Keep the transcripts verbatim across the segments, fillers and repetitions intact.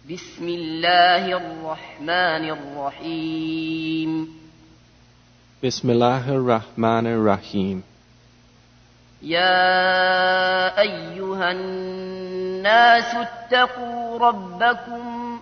بسم الله الرحمن الرحيم بسم الله الرحمن الرحيم يا أيها الناس اتقوا ربكم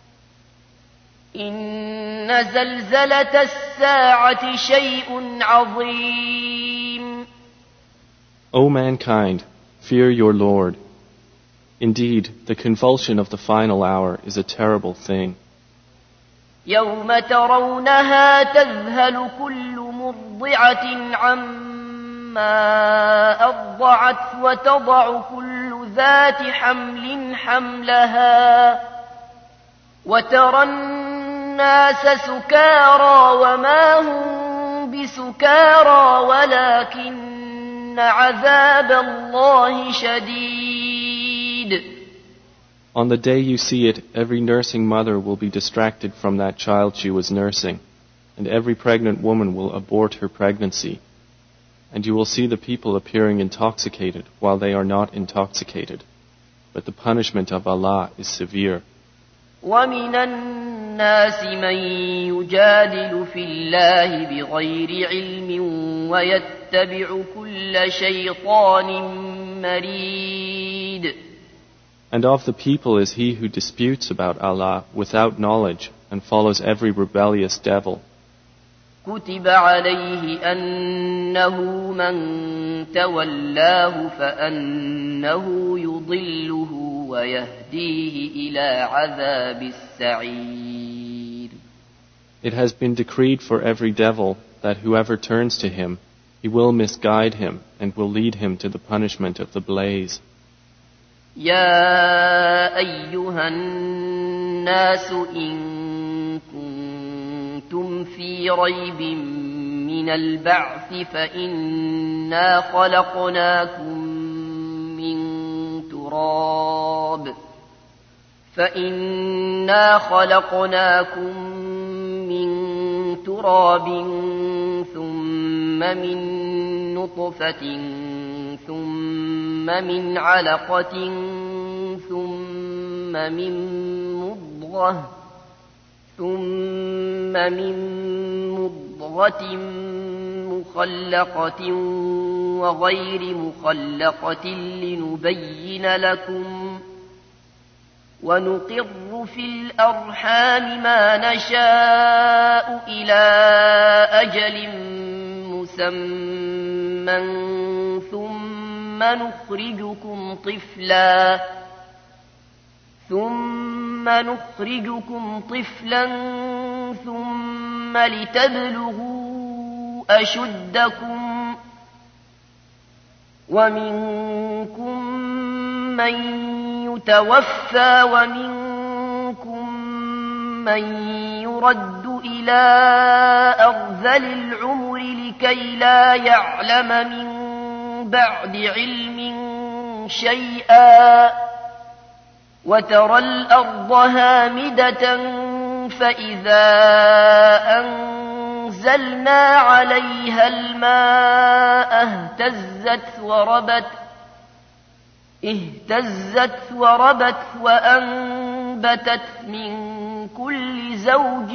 إن زلزلة الساعة شيء عظيم. O mankind, fear your Lord. Indeed, the convulsion of the final hour is a terrible thing. يوم ترونها تذهل كل مرضعة عما أرضعت وتضع كل ذات حمل حملها وترى الناس سكارى وما هم بسكارى ولكن عذاب الله شديد. On the day you see it, every nursing mother will be distracted from that child she was nursing, and every pregnant woman will abort her pregnancy. And you will see the people appearing intoxicated while they are not intoxicated. But the punishment of Allah is severe. وَمِنَ النَّاسِ مَن يُجَادِلُ فِي اللَّهِ بِغَيْرِ عِلْمٍ وَيَتَّبِعُ كُلَّ شَيْطَانٍ مَرِيدٍ. And of the people is he who disputes about Allah without knowledge and follows every rebellious devil. كتب عليه أنه من تولاه فأنه يضله ويهديه إلى عذاب السعير. It has been decreed for every devil that whoever turns to him, he will misguide him and will lead him to the punishment of the blaze. يا أيها الناس إن كنتم في ريب من البعث فإنا خلقناكم من تراب فإنا خلقناكم من تراب ثم من نطفة ثم من علقة ثم من مضغة ثم من مضغة مخلقة وغير مخلقة لنبين لكم ونقر في الأرحام ما نشاء إلى أجل مسمى ثم نخرجكم طفلا ثم نخرجكم طفلا ثم لتبلغوا أشدكم ومنكم من يتوفى ومنكم من يرد إلى أرذل العمر لكي لا يعلم من بعد علم شيئا وترى الأرض هامدة فإذا أنزلنا عليها الماء اهتزت وربت اهتزت وربت وأنبتت من كل زوج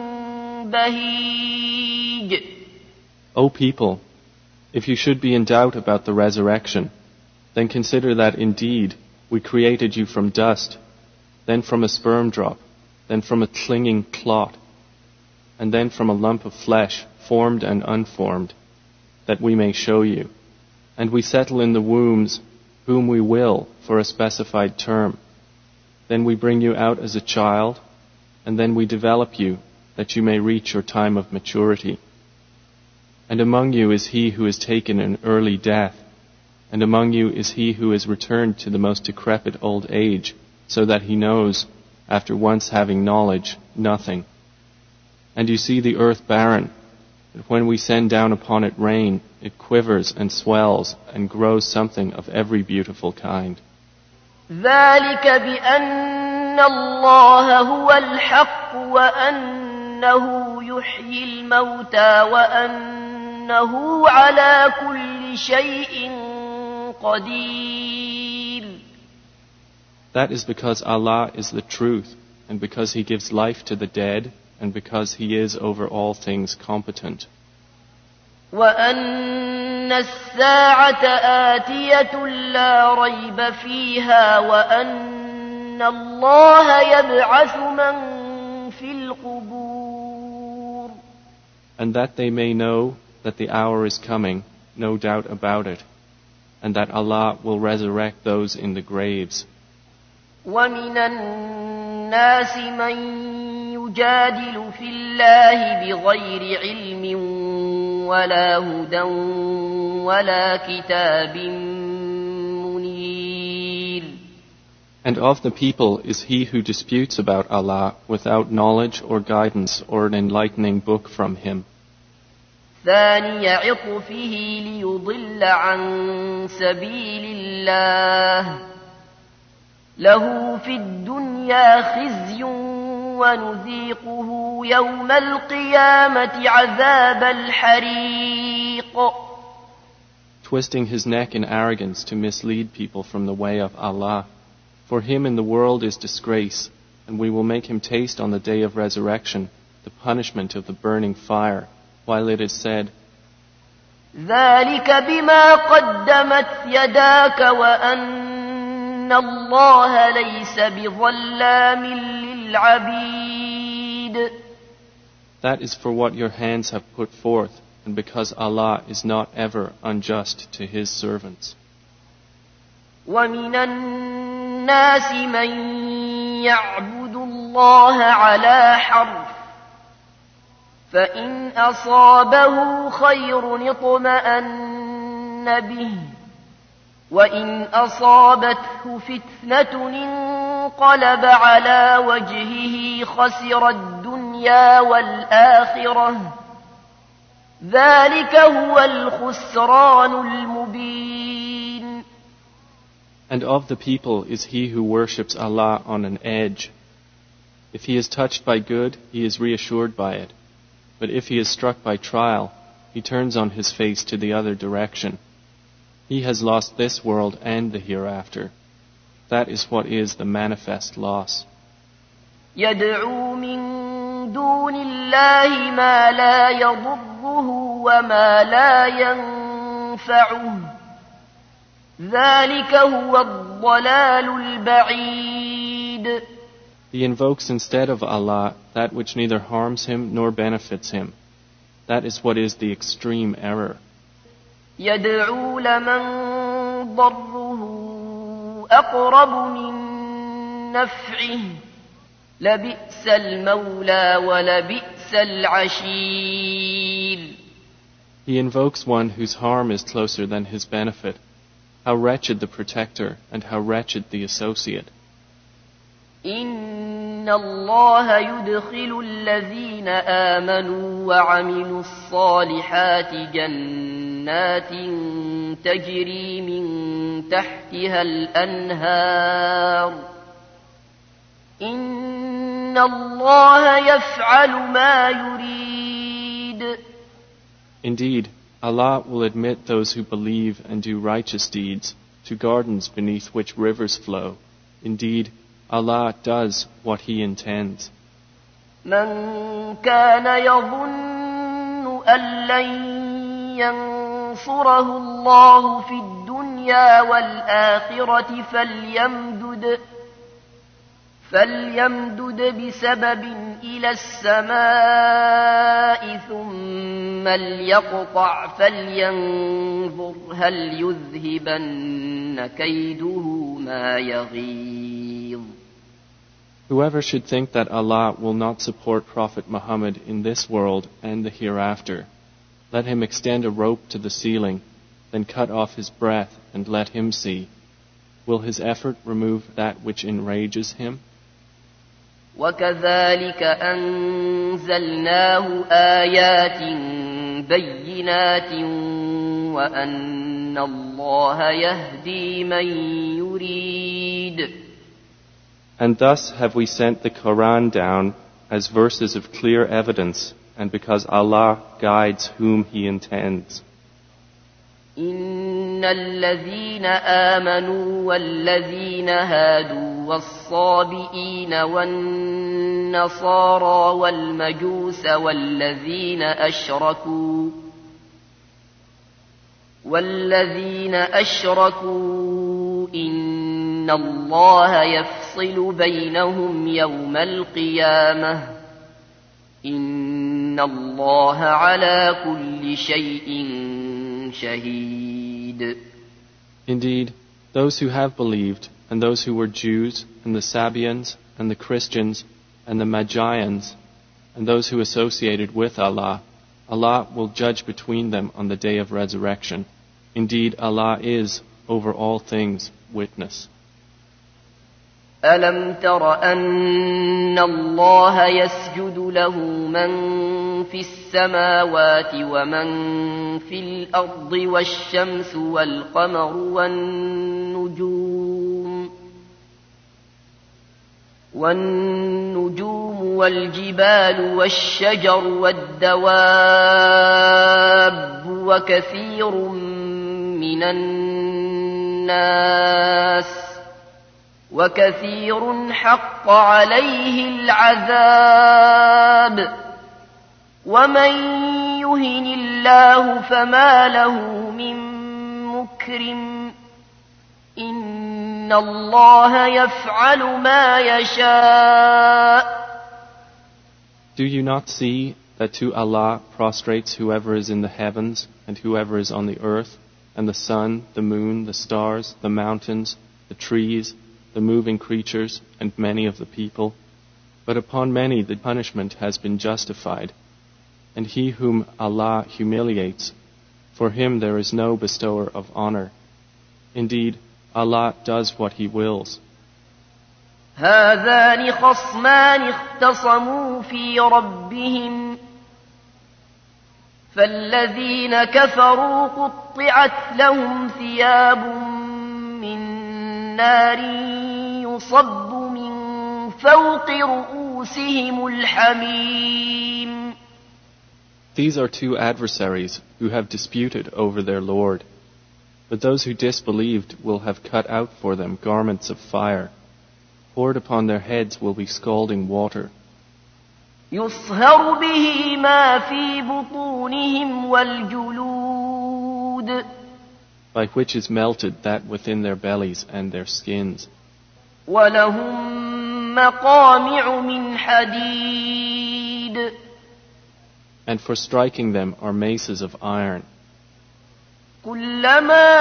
بهيج. O people, if you should be in doubt about the resurrection, then consider that indeed we created you from dust, then from a sperm drop, then from a clinging clot, and then from a lump of flesh, formed and unformed, that we may show you. And we settle in the wombs whom we will for a specified term. Then we bring you out as a child, and then we develop you that you may reach your time of maturity. And among you is he who is taken an early death, and among you is he who is returned to the most decrepit old age, so that he knows, after once having knowledge, nothing. And you see the earth barren, that when we send down upon it rain, it quivers and swells and grows something of every beautiful kind. ذلك بأن الله هو الحق وأنه يحيي الموتى وأنه على كل شيء قدير. That is because Allah is the truth, and because He gives life to the dead, and because He is over all things competent. وأن الساعة آتية لا ريب فيها وأن الله يبعث من في القبور. And that they may know that the hour is coming, no doubt about it, and that Allah will resurrect those in the graves. ومن الناس من يجادل في الله بغير علم ولا هدى ولا كتاب منير. And of the people is he who disputes about Allah without knowledge or guidance or an enlightening book from Him. ثاني عطفه ليضل عن سبيل الله له في الدنيا خزي ونذيقه يوم القيامة عذاب الحريق. Twisting his neck in arrogance to mislead people from the way of Allah. For him in the world is disgrace, and we will make him taste on the day of resurrection the punishment of the burning fire, while it is said, ذلك بما قدمت يداك وأن الله ليس بظلام للعبيد. That is for what your hands have put forth, and because Allah is not ever unjust to His servants. ومن الناس من يعبد الله على حرف فإن أصابه خير اطمأن به وإن أصابته فتنة انقلب على وجهه خسر الدنيا والآخرة ذلك هو الخسران المبين. And of the people is he who worships Allah on an edge. If he is touched by good, he is reassured by it. But if he is struck by trial, he turns on his face to the other direction. He has lost this world and the hereafter. That is what is the manifest loss. يدعو من دون الله ما لا يضره وما لا ينفعه ذلك هو الضلال البعيد. He invokes instead of Allah that which neither harms him nor benefits him. That is what is the extreme error. يدعو لمن ضره أقرب من نفعه لبئس المولى ولبئس العشير. He invokes one whose harm is closer than his benefit. How wretched the protector and how wretched the associate. إن الله يدخل الذين آمنوا وعملوا الصالحات جنات تجري من تحتها الأنهار إن الله يفعل ما يريد. Indeed, Allah will admit those who believe and do righteous deeds to gardens beneath which rivers flow. Indeed, Allah does what He intends. من كان يظن أن لن ينصره الله في الدنيا والآخرة فليمدد فليمدد بسبب إلى السماء ثم ليقطع فلينظر هل يذهبن كيده ما يغيظ. Whoever should think that Allah will not support Prophet Muhammad in this world and the hereafter, let him extend a rope to the ceiling, then cut off his breath and let him see. Will his effort remove that which enrages him? وكذلك أنزلناه آيات بينات وأن الله يهدي من يريد. And thus have we sent the Quran down as verses of clear evidence, and because Allah guides whom He intends. إن الذين آمنوا والذين هادوا والصابئين والنصارى والمجوس والذين أشركوا والذين أشركوا إن الله يفصل بينهم يوم القيامة إن الله على كل شيء شهيد. Indeed, those who have believed, and those who were Jews, and the Sabians, and the Christians, and the Magians, and those who associated with Allah, Allah will judge between them on the day of resurrection. Indeed, Allah is, over all things, witness. ألم تر أن الله يسجد له من في السماوات ومن في الأرض والشمس والقمر والنجوم والنجوم والجبال والشجر والدواب وكثير من الناس وكثير حق عليه العذاب ومن يهن الله فما له من مكرم إن الله يفعل ما يشاء. Do you not see that to Allah prostrates whoever is in the heavens and whoever is on the earth, and the sun, the moon, the stars, the mountains, the trees, the moving creatures, and many of the people? But upon many the punishment has been justified. And he whom Allah humiliates, for him there is no bestower of honor. Indeed, Allah does what He wills. هذان خصمان اختصموا في ربهم فالذين كفروا قطعت لهم ثياب من نار يصب من فوق رؤوسهم الحميم. These are two adversaries who have disputed over their Lord. But those who disbelieved will have cut out for them garments of fire. Poured upon their heads will be scalding water. يصهر به ما في بطونهم والجلود. By which is melted that within their bellies and their skins. ولهم مقامع من حديد. And for striking them are maces of iron. كلما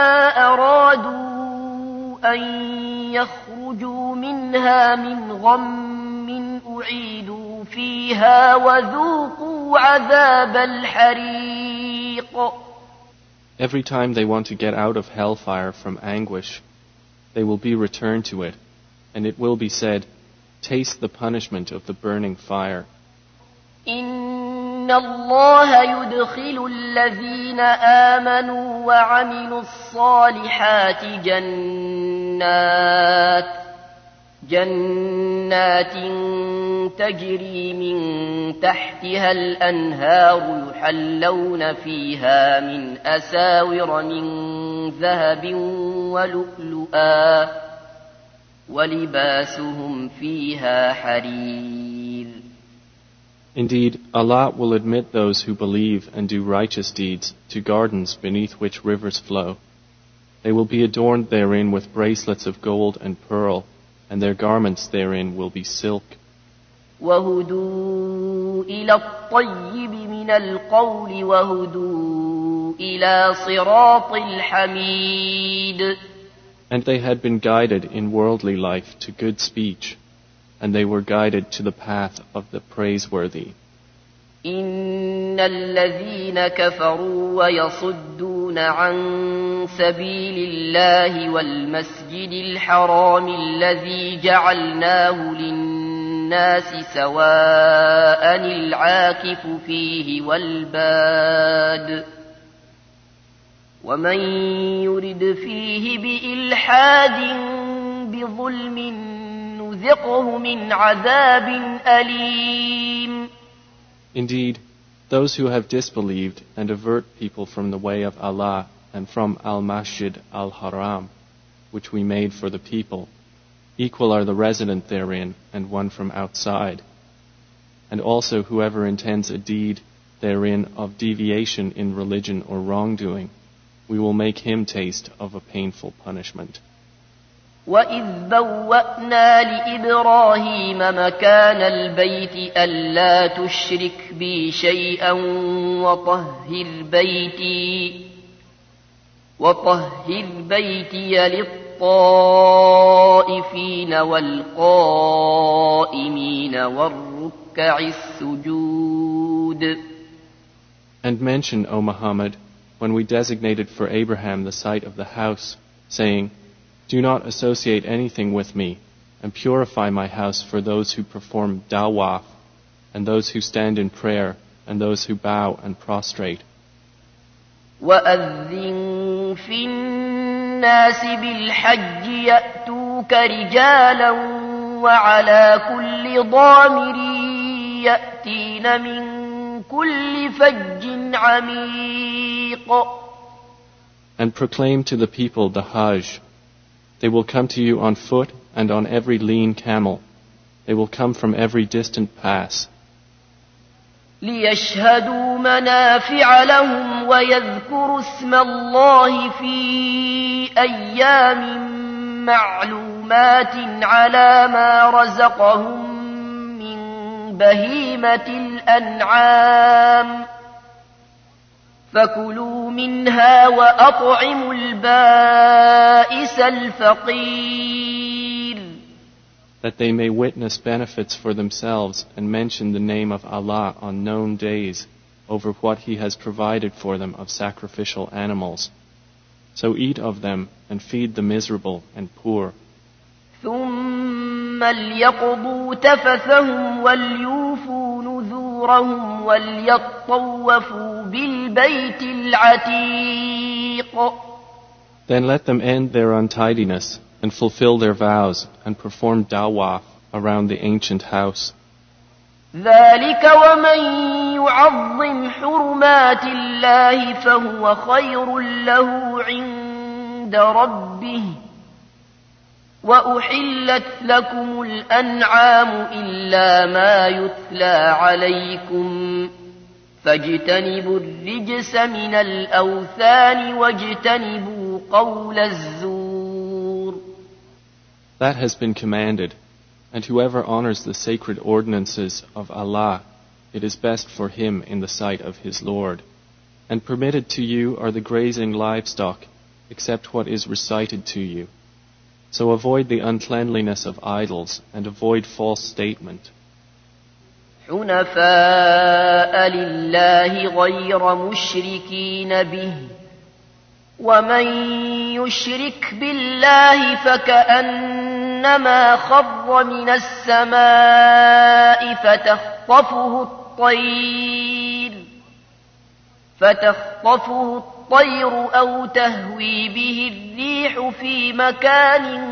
أرادوا أن يخرجوا منها من غم أعيدوا فيها وذوقوا عذاب الحريق. Every time they want to get out of hellfire from anguish, they will be returned to it, and it will be said, taste the punishment of the burning fire. إن الله يدخل الذين آمنوا وعملوا الصالحات جنات جنات تجري من تحتها الأنهار يحلون فيها من أساور من ذهب ولؤلؤا ولباسهم فيها حرير. Indeed, Allah will admit those who believe and do righteous deeds to gardens beneath which rivers flow. They will be adorned therein with bracelets of gold and pearl, and their garments therein will be silk. وهدوا إلى الطيب من القول وهدوا إلى صراط الحميد. And they had been guided in worldly life to good speech, and they were guided to the path of the praiseworthy. إن الذين كفروا ويصدون عن سبيل الله والمسجد الحرام الذي جعلناه للناس سواء العاكف فيه والباد ومن يرد فيه بإلحاد بظلم نذقه من عذاب أليم. Indeed, those who have disbelieved and avert people from the way of Allah and from Al-Masjid Al-Haram, which we made for the people, Equal are the resident therein and one from outside. And also whoever intends a deed therein of deviation in religion or wrongdoing, we will make him taste of a painful punishment. وَإِذْ بَوَّأْنَا لِإِبْرَاهِيمَ مَكَانَ الْبَيْتِ أَلَّا تُشْرِكْ بِي شَيْئًا وَطَهِّرْ بَيْتِي وَطَهِّرْ بَيْتِيَ لِلطَّائِفِينَ وَالْقَائِمِينَ وَالرُّكَّعِ السُّجُودِ. And mention, O Muhammad, when we designated for Abraham the site of the house, saying, do not associate anything with me, and purify my house for those who perform dawaf, and those who stand in prayer, and those who bow and prostrate. وَأَذِّن فِي النَّاسِ بِالْحَجِّ يَأْتُوكَ رِجَالًا وَعَلَى كُلِّ ضَامِرٍ يَأْتِينَ مِنْ كُلِّ فَجٍّ عَمِيقٍ. And proclaim to the people the Hajj. They will come to you on foot and on every lean camel. They will come from every distant pass. لِيَشْهَدُوا مَنَافِعَ لَهُمْ وَيَذْكُرُوا اسْمَ اللَّهِ فِي أَيَّامٍ مَّعْلُومَاتٍ عَلَى مَا رَزَقَهُم مِّن بَهِيمَةِ الْأَنْعَامِ فَكُلُوا مِنْهَا وَأَطْعِمُوا الْبَائِسَ الْفَقِيرَ. That they may witness benefits for themselves and mention the name of Allah on known days over what He has provided for them of sacrificial animals. So eat of them and feed the miserable and poor. ثُمَّ لْيَقْضُوا تَفَثَهُمْ وَلْيُوفُوا نُذُورَهُمْ وَلْيَطَّوَّفُوا بِالْبَيْتِ الْعَتِيقِ. Then let them end their untidiness and fulfill their vows and perform dawaf around the ancient house. ذَلِكَ وَمَنْ يُعَظِّمْ حُرُمَاتِ اللَّهِ فَهُوَ خَيْرٌ لَهُ عِندَ رَبِّهِ. وَأُحِلَّتْ لَكُمُ الْأَنْعَامُ إِلَّا مَا يُتْلَى عَلَيْكُمْ فَاجْتَنِبُوا الرِّجْسَ مِنَ الْأَوْثَانِ وَاجْتَنِبُوا قَوْلَ الزُّورِ. That has been commanded, and whoever honors the sacred ordinances of Allah, it is best for him in the sight of his Lord. And permitted to you are the grazing livestock, except what is recited to you. So avoid the uncleanliness of idols and avoid false statement. حُنَفَاءَ لِلَّهِ غَيْرَ مُشْرِكِينَ بِهِ وَمَنْ يُشْرِكْ بِاللَّهِ فَكَأَنَّمَا خَرَّ مِنَ السَّمَاءِ فَتَخْطَفُهُ الطَّيْرُ فَتَخْطَفُهُ الطَّيْرُ أَوْ تَهْوِي بِهِ الرِّيحُ فِي مَكَانٍ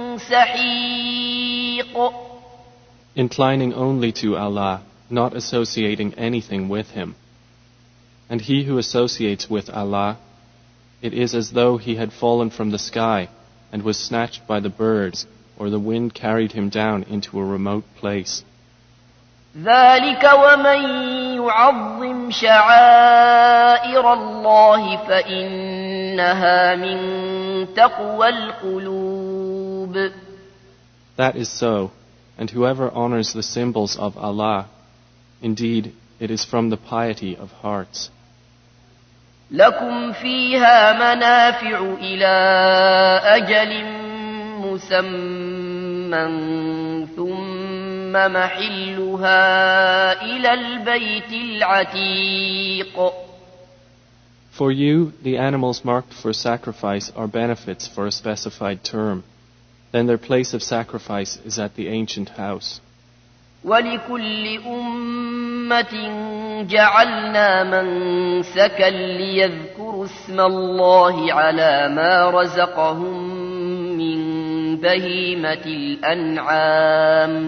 سَحِيقٍ. Inclining only to Allah, not associating anything with Him. And he who associates with Allah, it is as though he had fallen from the sky and was snatched by the birds, or the wind carried him down into a remote place. ذَلِكَ وَمَنْ يُعَظِّمْ شَعَائِرَ اللَّهِ فَإِنَّهَا مِنْ تَقْوَى الْقُلُوبِ. That is so, and whoever honors the symbols of Allah, indeed, it is from the piety of hearts. لَكُمْ فِيهَا مَنَافِعُ إِلَى أَجَلٍ مُّسَمًّى ثُمَّ مَحِلُّهَا إِلَى الْبَيْتِ الْعَتِيقِ. For you, the animals marked for sacrifice are benefits for a specified term. Then their place of sacrifice is at the ancient house. وَلِكُلِّ أُمَّةٍ جَعَلْنَا مَنسَكًا لِيَذْكُرُوا اسْمَ اللَّهِ عَلَى مَا رَزَقَهُم مِّن بَهِيمَةِ الْأَنْعَامِ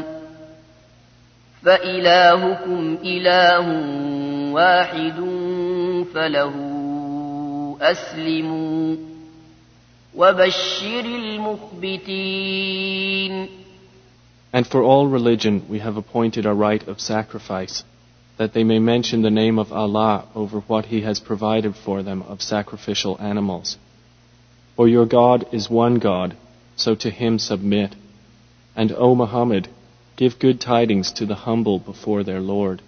فَإِلَٰهُكُمْ إِلَٰهٌ وَاحِدٌ فَلَهُ أَسْلِمُوا وبشر المخبتين. And for all religion we have appointed a rite of sacrifice, that they may mention the name of Allah over what He has provided for them of sacrificial animals. For your God is one God, so to Him submit. And O Muhammad, give good tidings to the humble before their Lord.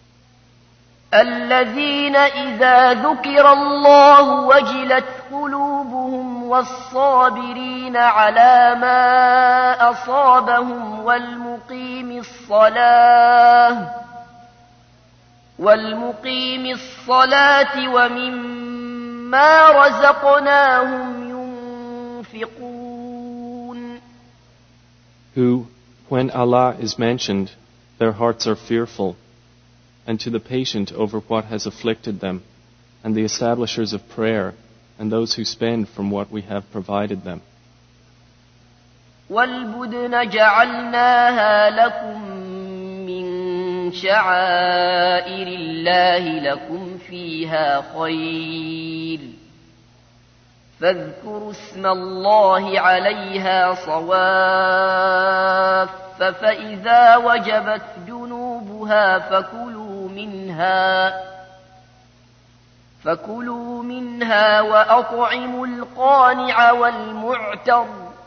الذين إذا ذكر الله وجلت قلوبهم والصابرين على ما أصابهم والمقيم الصلاة والمقيم الصلاة ومما رزقناهم ينفقون. Who, when Allah is mentioned, their hearts are fearful, and to the patient over what has afflicted them, and the establishers of prayer, and those who spend from what we have provided them. وَالْبُدْنَ جَعَلْنَاهَا لَكُمْ مِنْ شَعَائِرِ اللَّهِ لَكُمْ فِيهَا خَيْرٌ فاذكروا اسم الله عليها صواف فإذا وجبت جنوبها فكلوا منها فكلوا منها وأطعموا القانع والمعتر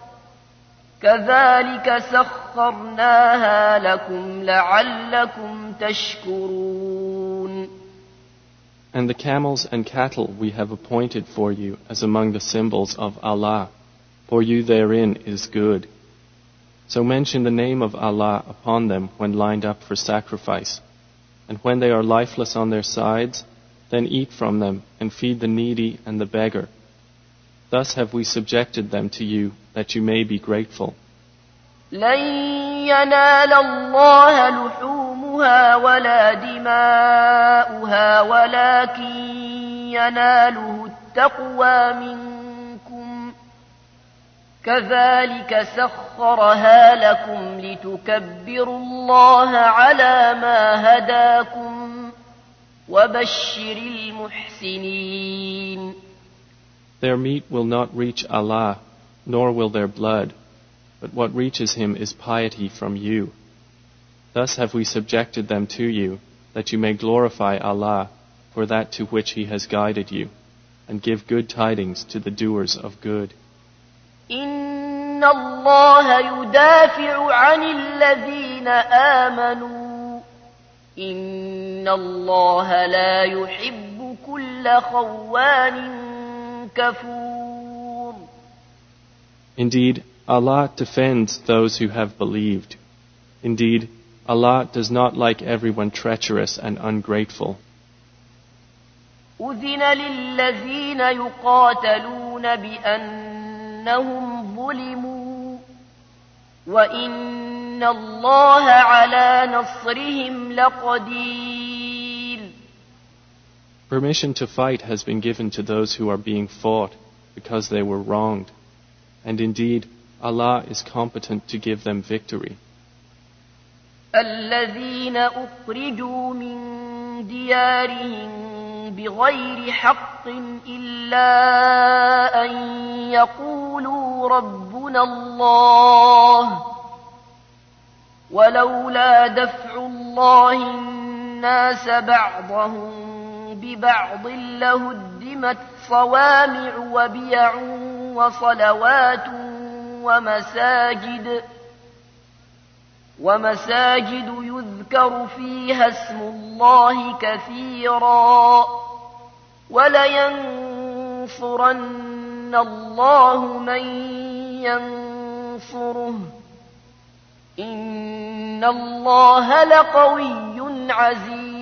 كذلك سخرناها لكم لعلكم تشكرون. And the camels and cattle we have appointed for you as among the symbols of Allah, for you therein is good. So mention the name of Allah upon them when lined up for sacrifice, and when they are lifeless on their sides, then eat from them and feed the needy and the beggar. Thus have we subjected them to you that you may be grateful. لن ينال الله لحومها ولا دماؤها ولكن يناله التقوى منكم كذلك سخرها لكم لتكبروا الله على ما هداكم وبشر المحسنين. Their meat will not reach Allah, nor will their blood, but what reaches Him is piety from you. Thus have we subjected them to you, that you may glorify Allah for that to which He has guided you, and give good tidings to the doers of good. إن الله يدافع عن الذين آمنوا إن الله لا يحب كل خوان كفور. Indeed, Allah defends those who have believed. Indeed, Allah does not like everyone treacherous and ungrateful. أذن للذين يقاتلون بأنهم ظلموا وإن الله على نصرهم لقدير. Permission to fight has been given to those who are being fought because they were wronged, and indeed Allah is competent to give them victory. الذين أخرجوا من ديارهم بغير حق إلا أن يقولوا ربنا الله ولولا دفع الله الناس بعضهم ببعض لهدمت صوامع وبيع وصلوات ومساجد ومساجد يذكر فيها اسم الله كثيرا ولينصرن الله من ينصره إن الله لقوي عزيز.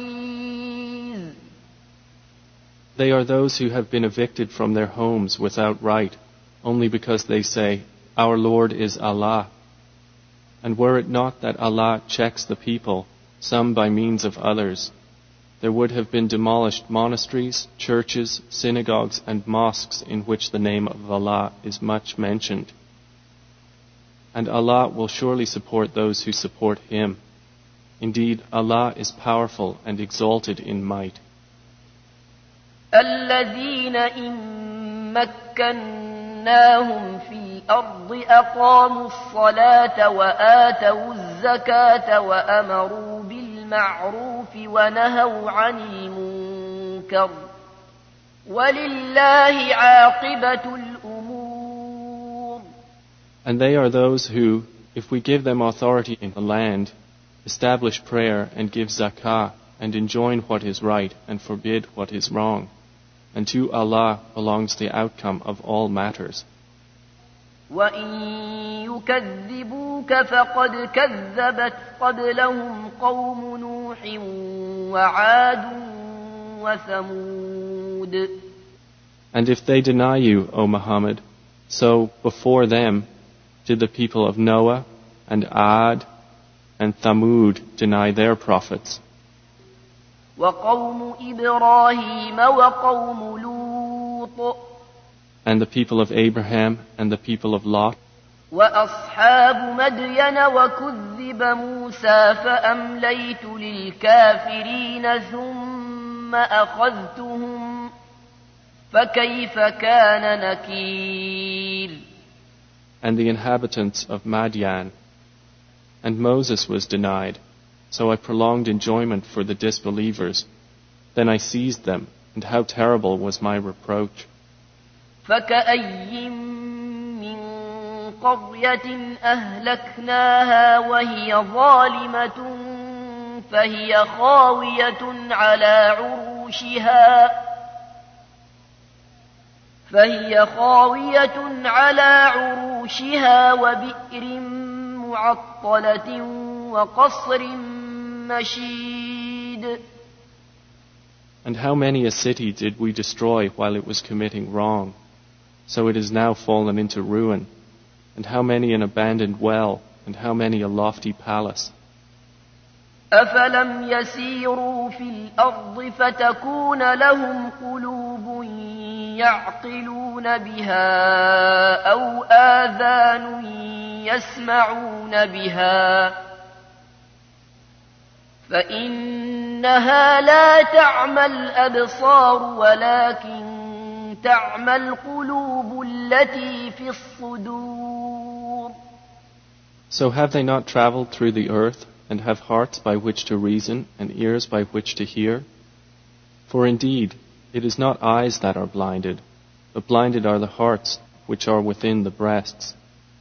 They are those who have been evicted from their homes without right, only because they say, Our Lord is Allah. And were it not that Allah checks the people, some by means of others, there would have been demolished monasteries, churches, synagogues, and mosques in which the name of Allah is much mentioned. And Allah will surely support those who support Him. Indeed, Allah is powerful and exalted in might. الذين إن مكناهم في الأرض أقاموا الصلاة وآتوا الزكاة وأمروا بالمعروف ونهوا عن المنكر ولله عاقبة الأمور. And they are those who, if we give them authority in the land, establish prayer and give zakah and enjoin what is right and forbid what is wrong. And to Allah belongs the outcome of all matters. وَإِن يُكَذِّبُوكَ فَقَدْ كَذَّبَتْ قَبْلَهُمْ قَوْمُ نُوحٍ وَعَادٌ وَثَمُودُ. And if they deny you, O Muhammad, so before them did the people of Noah and Ad and Thamud deny their prophets. وَقَوْمُ إِبْرَاهِيمَ وَقَوْمُ لُوطٍ. And the people of Abraham and the people of Lot. وَأَصْحَابُ مَدْيَنَ وَكُذِّبَ مُوسَى فَأَمْلَيْتُ لِلْكَافِرِينَ ثُمَّ أَخَذْتُهُمْ فَكَيْفَ كَانَ نَكِيرِ. And the inhabitants of Madian. And Moses was denied, so I prolonged enjoyment for the disbelievers. Then I seized them, and how terrible was my reproach. فَكَأَيٍّ مِّن قَرْيَةٍ أَهْلَكْنَاهَا وَهِيَ ظَالِمَةٌ فَهِيَ خَاوِيَةٌ عَلَى عُرُوشِهَا فَهِيَ خَاوِيَةٌ عَلَى عُرُوشِهَا وَبِئْرٍ مُّعَطَّلَةٍ وَقَصْرٍ مَّشِيدٍ. And how many a city did we destroy while it was committing wrong? So it is now fallen into ruin. And how many an abandoned well, and how many a lofty palace. أَفَلَمْ يَسِيرُوا فِي الْأَرْضِ فَتَكُونَ لَهُمْ قُلُوبٌ يَعْقِلُونَ بِهَا أَوْ آذَانٌ يَسْمَعُونَ بِهَا فَإِنَّهَا لَا تَعْمَى الْأَبْصَارُ وَلَكِنْ تَعْمَى الْقُلُوبُ الَّتِي فِي الصُّدُورِ. So have they not traveled through the earth, and have hearts by which to reason, and ears by which to hear? For indeed, it is not eyes that are blinded, but blinded are the hearts which are within the breasts.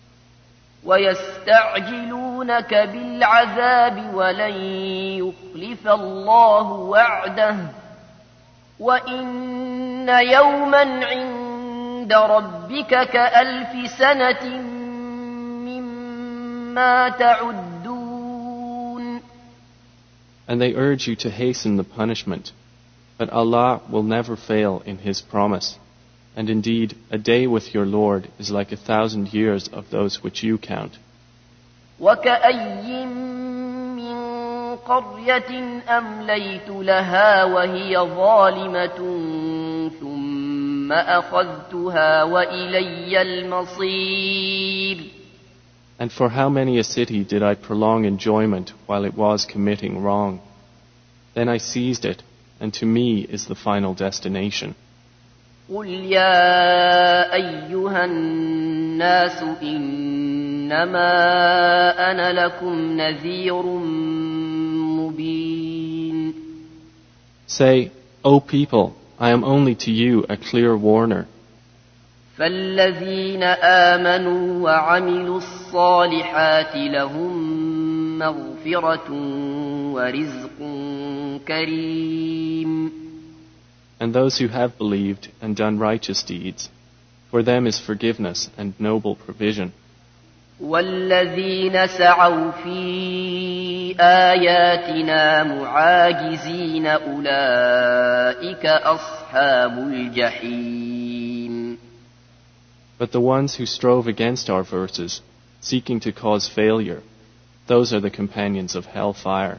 وَيَسْتَعْجِلُونَكَ بِالْعَذَابِ وَلَنْ يُخْلِفَ اللَّهُ وَعْدَهُ وَإِنَّ يَوْمًا عِندَ رَبِّكَ كَأَلْفِ سَنَةٍ مِّمَّا تَعُدُّونَ. And they urge you to hasten the punishment, but Allah will never fail in His promise. And indeed, a day with your Lord is like a thousand years of those which you count. وَكَأَيٍّ مِّن قَرْيَةٍ أَمْلَيْتُ لَهَا وَهِيَ ظَالِمَةٌ ثُمَّ أَخَذْتُهَا وَإِلَيَّ الْمَصِيرُ. And for how many a city did I prolong enjoyment while it was committing wrong? Then I seized it, and to me is the final destination. قُلْ يَا أَيُّهَا النَّاسُ إِنَّمَا أَنَا لَكُمْ نَذِيرٌ مُبِينٌ. Say, O people, I am only to you a clear warner. فَالَّذِينَ آمَنُوا وَعَمِلُوا الصَّالِحَاتِ لَهُم مَّغْفِرَةٌ وَرِزْقٌ كَرِيمٌ. And those who have believed and done righteous deeds, for them is forgiveness and noble provision. وَالَّذِينَ سَعَوْا فِي آيَاتِنَا مُعَاجِزِينَ أُولَئِكَ أَصْحَابُ الْجَحِيمِ. But the ones who strove against our verses, seeking to cause failure, those are the companions of hellfire.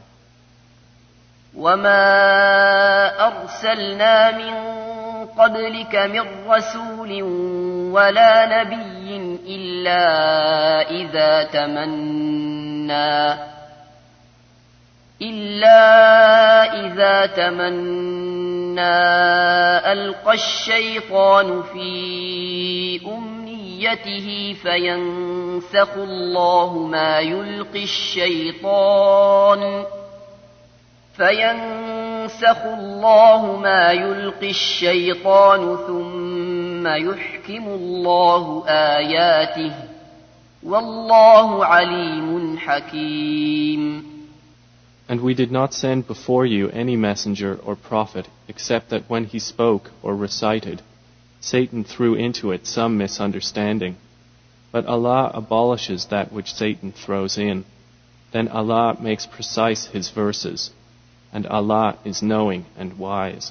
وَمَا أَرْسَلْنَا مِن قَبْلِكَ مِن رَّسُولٍ وَلَا نَبِيٍّ إِلَّا إِذَا تَمَنَّى إِلَّا إِذَا تَمَنَّى أَلْقَى الشَّيْطَانُ فِي أُمْنِيَّتِهِ ذريته فينسخ الله ما يلقي الشيطان فينسخ الله ما يلقي الشيطان ثم يحكم الله آياته والله عليم حكيم. And we did not send before you any messenger or prophet except that when he spoke or recited, Satan threw into it some misunderstanding. But Allah abolishes that which Satan throws in. Then Allah makes precise His verses, and Allah is knowing and wise.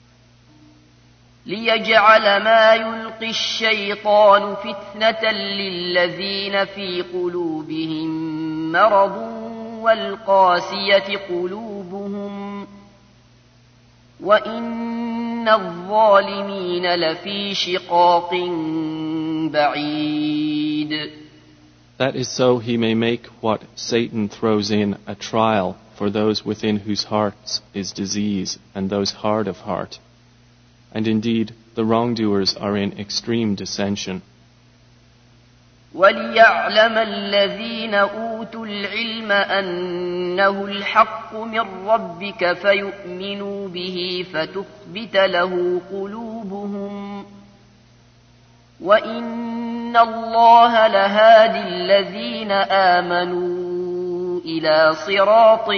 ليجعل ما يلقي الشيطان فتنة للذين في قلوبهم مرض والقاسية قلوبهم وإن الظالمين لفي شقاق بعيد. That is so he may make what Satan throws in a trial for those within whose hearts is disease and those hard of heart. And indeed, the wrongdoers are in extreme dissension. وَلِيَعْلَمَ الَّذِينَ أُوتُوا الْعِلْمَ أَنَّهُ الْحَقُّ مِنْ رَبِّكَ فَيُؤْمِنُوا بِهِ فَتُخْبِتَ لَهُ قُلُوبُهُمْ وَإِنَّ اللَّهَ لَهَادِ الَّذِينَ آمَنُوا إِلَى صِرَاطٍ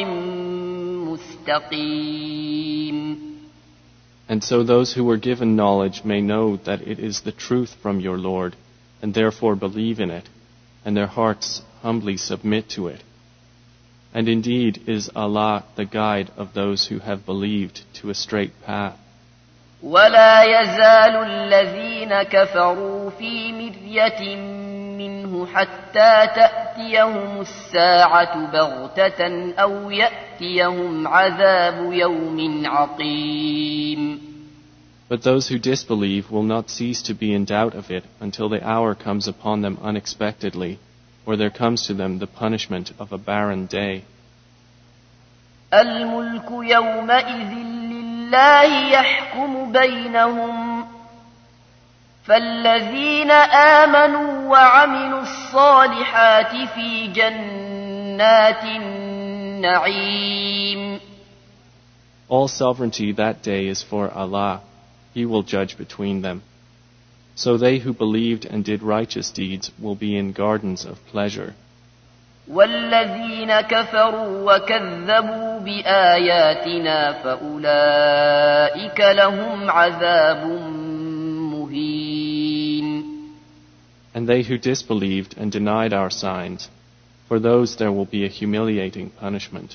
مُسْتَقِيمٍ. And so those who were given knowledge may know that it is the truth from your Lord, and therefore believe in it, and their hearts humbly submit to it. And indeed is Allah the guide of those who have believed to a straight path. وَلَا يَزَالُ الَّذِينَ كَفَرُوا فِي مِرْيَةٍ مِّنْهُ حَتَّى تَأْتِيَهُمُ السَّاعَةُ بَغْتَةً أَوْ يَأْتِيَهُمْ عَذَابُ يَوْمٍ عَقِيمٍ. But those who disbelieve will not cease to be in doubt of it until the hour comes upon them unexpectedly, or there comes to them the punishment of a barren day. الْمُلْكُ يَوْمَئِذٍ لِلَّهِ يَحْكُمُ بَيْنَهُمْ فَالَّذِينَ آمَنُوا وَعَمِلُوا الصَّالِحَاتِ فِي جَنَّاتِ النَّعِيمِ. All sovereignty that day is for Allah. He will judge between them. So they who believed and did righteous deeds will be in gardens of pleasure. وَالَّذِينَ كَفَرُوا وَكَذَّبُوا بِآيَاتِنَا فَأُولَئِكَ لَهُمْ عَذَابٌ مُهِينٌ. And they who disbelieved and denied our signs, for those there will be a humiliating punishment.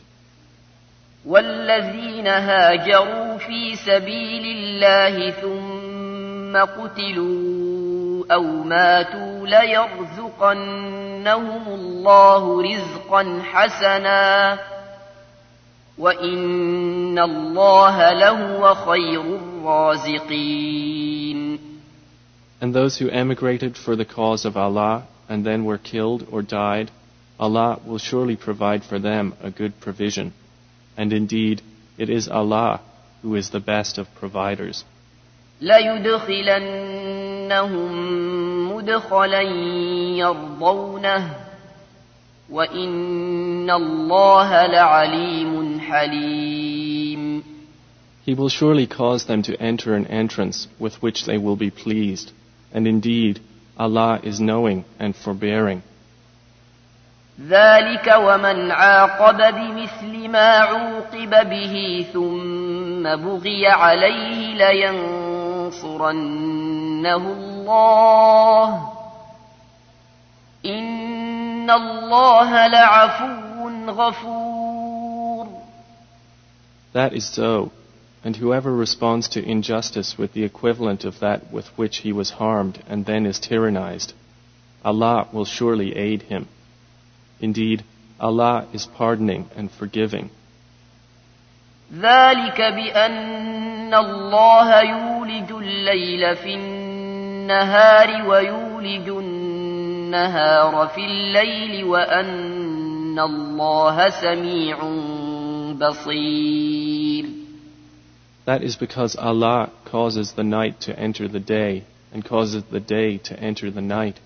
والذين هاجروا في سبيل الله ثم قتلوا أو ماتوا ليرزقنهم الله رزقا حسنا وإن الله لهو خير الرازقين. And those who emigrated for the cause of Allah and then were killed or died, Allah will surely provide for them a good provision. And indeed, it is Allah who is the best of providers. لَيُدْخِلَنَّهُمْ مُدْخَلًا يَرْضَوْنَهُ وَإِنَّ اللَّهَ لَعَلِيمٌ حَلِيمٌ. He will surely cause them to enter an entrance with which they will be pleased. And indeed, Allah is knowing and forbearing. ذلك ومن عاقب بمثل ما عوقب به ثم بغي عليه لينصرنه الله إن الله لعفو غفور. That is so, and whoever responds to injustice with the equivalent of that with which he was harmed and then is tyrannized, Allah will surely aid him. Indeed, Allah is pardoning and forgiving. ذلك بأن الله يولج الليل في النهار ويولج النهار في الليل وأن الله سميع بصير. That is because Allah causes the night to enter the day and causes the day to enter the night.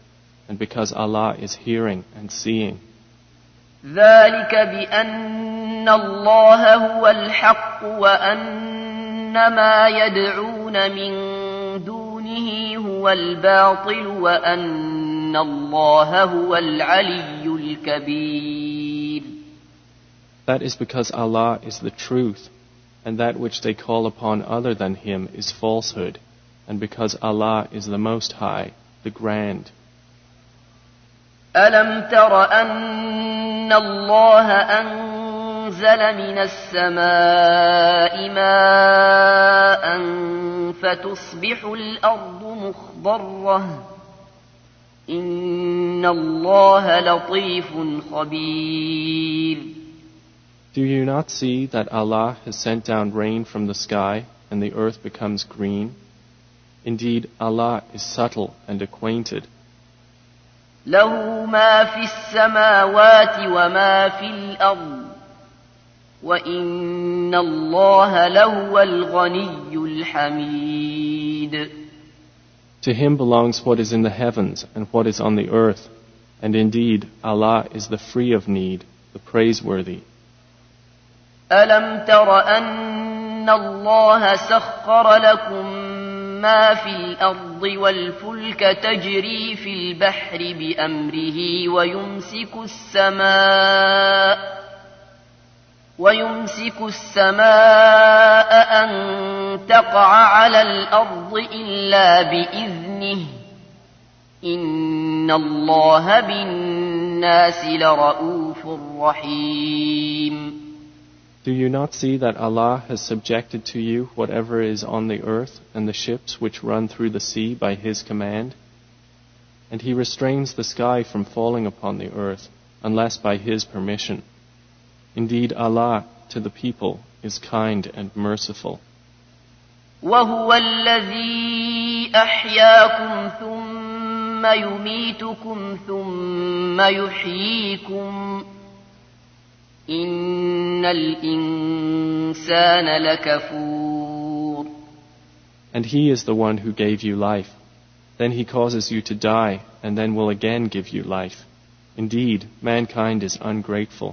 and because Allah is hearing and seeing. ذلك بأن الله هو الحق وأن ما يدعون من دونه هو الباطل وأن الله هو العلي الكبير. That is because Allah is the truth, and that which they call upon other than Him is falsehood, and because Allah is the Most High, the Grand. ألم تر أن الله أنزل من السماء ماء فتصبح الأرض مخضرة إن الله لطيف خبير. Do you not see that Allah has sent down rain from the sky and the earth becomes green? Indeed, Allah is subtle and acquainted. له ما في السماوات وما في الأرض وإن الله لهو الغني الحميد. To Him belongs what is in the heavens and what is on the earth, and indeed Allah is the free of need, the praiseworthy. ألم تر أن الله سخر لكم ما في الأرض والفلك تجري في البحر بأمره ويمسك السماء ويمسك السماء أن تقع على الأرض إلا بإذنه إن الله بالناس لرؤوف رحيم. Do you not see that Allah has subjected to you whatever is on the earth and the ships which run through the sea by His command? And He restrains the sky from falling upon the earth unless by His permission. Indeed, Allah to the people is kind and merciful. وهو الذي أحياكم ثم يميتكم ثم يحييكم إن الإنسان لكفور. And He is the one who gave you life. Then He causes you to die and then will again give you life. Indeed, mankind is ungrateful.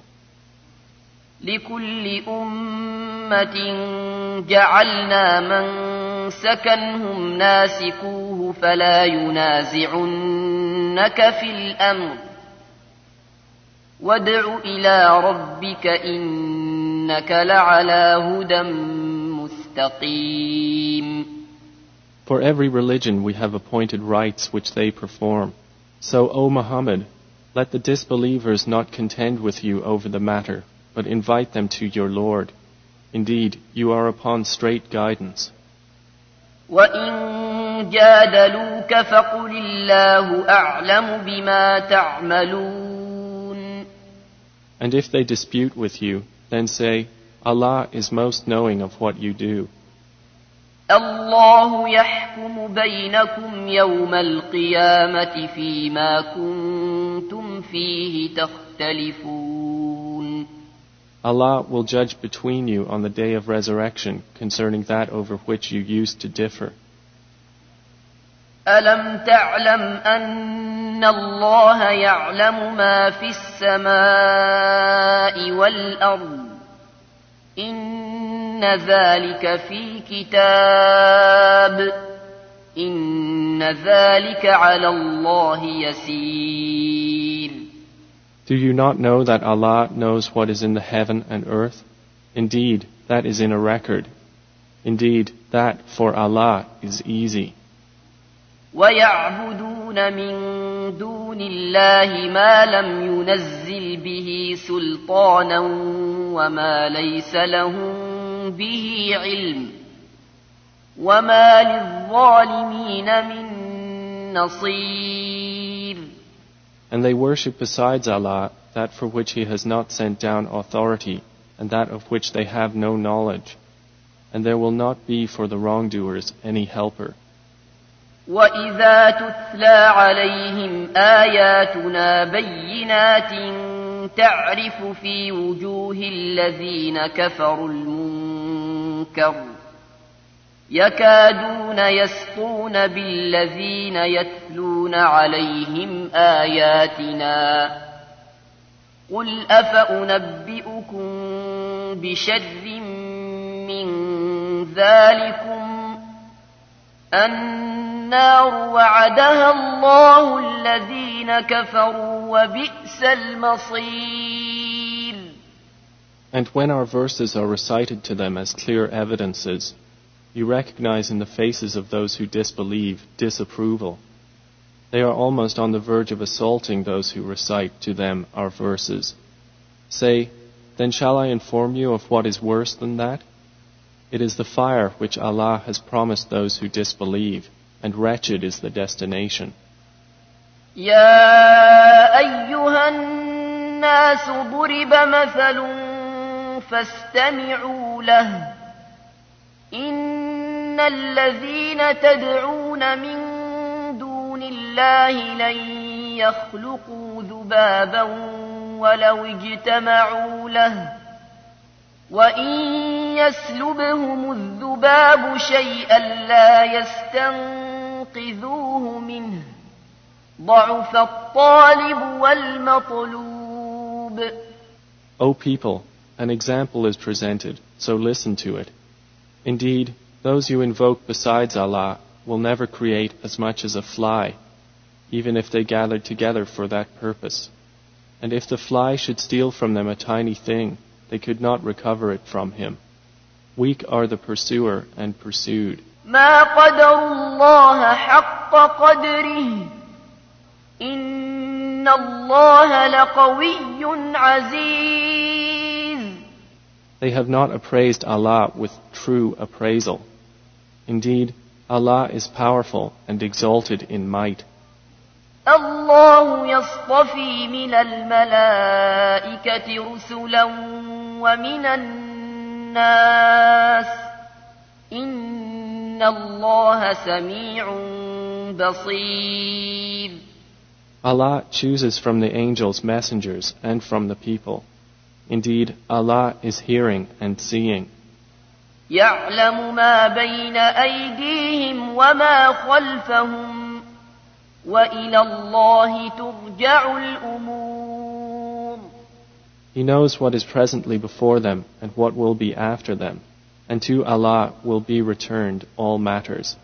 لكل أمة جعلنا من سكنهم ناسكوه فلا ينازعنك في الأمر وادع إلى ربك إنك لعلى هدى مستقيم. For every religion we have appointed rites which they perform. So, O Muhammad, let the disbelievers not contend with you over the matter, but invite them to your Lord. Indeed, you are upon straight guidance. وَإِن جَادَلُوكَ فَقُلِ اللَّهُ أَعْلَمُ بِمَا تَعْمَلُونَ. And if they dispute with you, then say, Allah is most knowing of what you do. الله يحكم بينكم يوم القيامة فيما كنتم فيه تختلفون. Allah will judge between you on the day of resurrection concerning that over which you used to differ. ألم تعلم أن الله يعلم ما في السماء والأرض إن ذلك في كتاب إن ذلك على الله يسير. Do you not know that Allah knows what is in the heaven and earth? Indeed, that is in a record. Indeed, that for Allah is easy. ويعبدون من دون الله ما لم ينزل به سلطانا وما ليس لهم به علم وما للظالمين من نصير. And they worship besides Allah that for which He has not sent down authority and that of which they have no knowledge, and there will not be for the wrongdoers any helper. وَإِذَا تُتْلَى عَلَيْهِمْ آيَاتُنَا بَيِّنَاتٍ تَعْرِفُ فِي وُجُوهِ الَّذِينَ كَفَرُوا الْمُنكَرَ يكادون يسطون بالذين يتلون عليهم آياتنا قل أفأنبئكم بشر من ذلكم النار وعدها الله الذين كفروا وبئس المصير. And when our verses are recited to them as clear evidences, you recognize in the faces of those who disbelieve disapproval. They are almost on the verge of assaulting those who recite to them our verses. Say, then shall I inform you of what is worse than that? It is the fire which Allah has promised those who disbelieve, and wretched is the destination. يا أيها الناس ضرب مثل فاستمعوا له إن الذين تدعون من دون الله لن يخلقوا ذبابا ولو اجتمعوا له وإن يسلبهم الذباب شيئا لا يستنقذوه منه ضعف الطالب والمطلوب. O people, an example is presented, so listen to it. Indeed, those you invoke besides Allah will never create as much as a fly, even if they gathered together for that purpose. And if the fly should steal from them a tiny thing, they could not recover it from him. Weak are the pursuer and pursued. ما قدر الله حق قدره إن الله لقوي عزيز. They have not appraised Allah with true appraisal. Indeed, Allah is powerful and exalted in might. الله يصطفي من الملائكة رسلا ومن الناس إن الله سميع بصير. Allah chooses from the angels messengers and from the people. Indeed, Allah is hearing and seeing. يعلم ما بين أيديهم وما خلفهم وإلى الله ترجع الأمور. He knows what is presently before them and what will be after them, and to Allah will be returned all matters.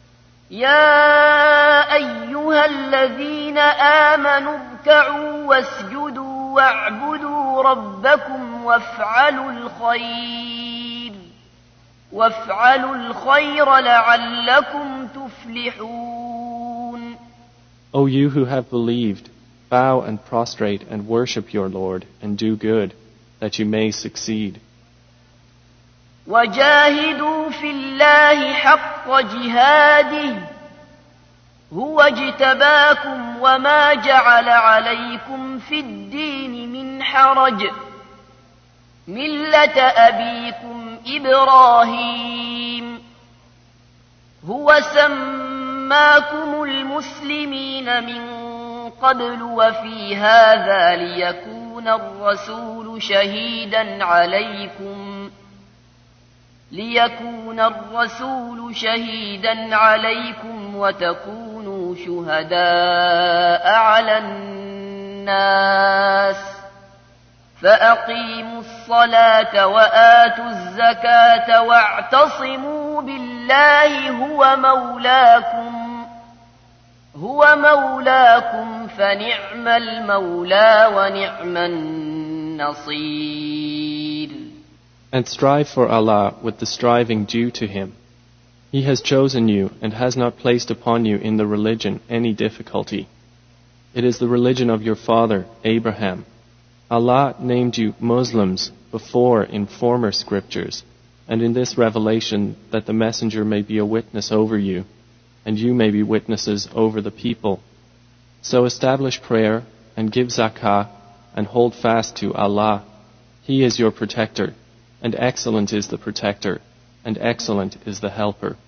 يا أيها الذين آمنوا اركعوا واسجدوا واعبدوا ربكم وافعلوا الخير وافعلوا الخير لعلكم تفلحون. O you who have believed, bow and prostrate and worship your Lord and do good, that you may succeed. وجاهدوا في الله حق جهاده هو اجتباكم وما جعل عليكم في الدين من حرج ملة أبيكم إبراهيم هو سماكم المسلمين من قبل وفي هذا ليكون الرسول شهيدا عليكم ليكون الرسول شهيدا عليكم وتكونوا شهداء على الناس فأقيموا الصلاة وآتوا الزكاة واعتصموا بالله هو مولاكم هو مولاكم فنعم المولى ونعم النصير. And strive for Allah with the striving due to Him. He has chosen you and has not placed upon you in the religion any difficulty. It is the religion of your father, Abraham. Allah named you Muslims before in former scriptures, and in this revelation that the messenger may be a witness over you, and you may be witnesses over the people. So establish prayer and give zakah and hold fast to Allah. He is your protector. And excellent is the protector, and excellent is the helper.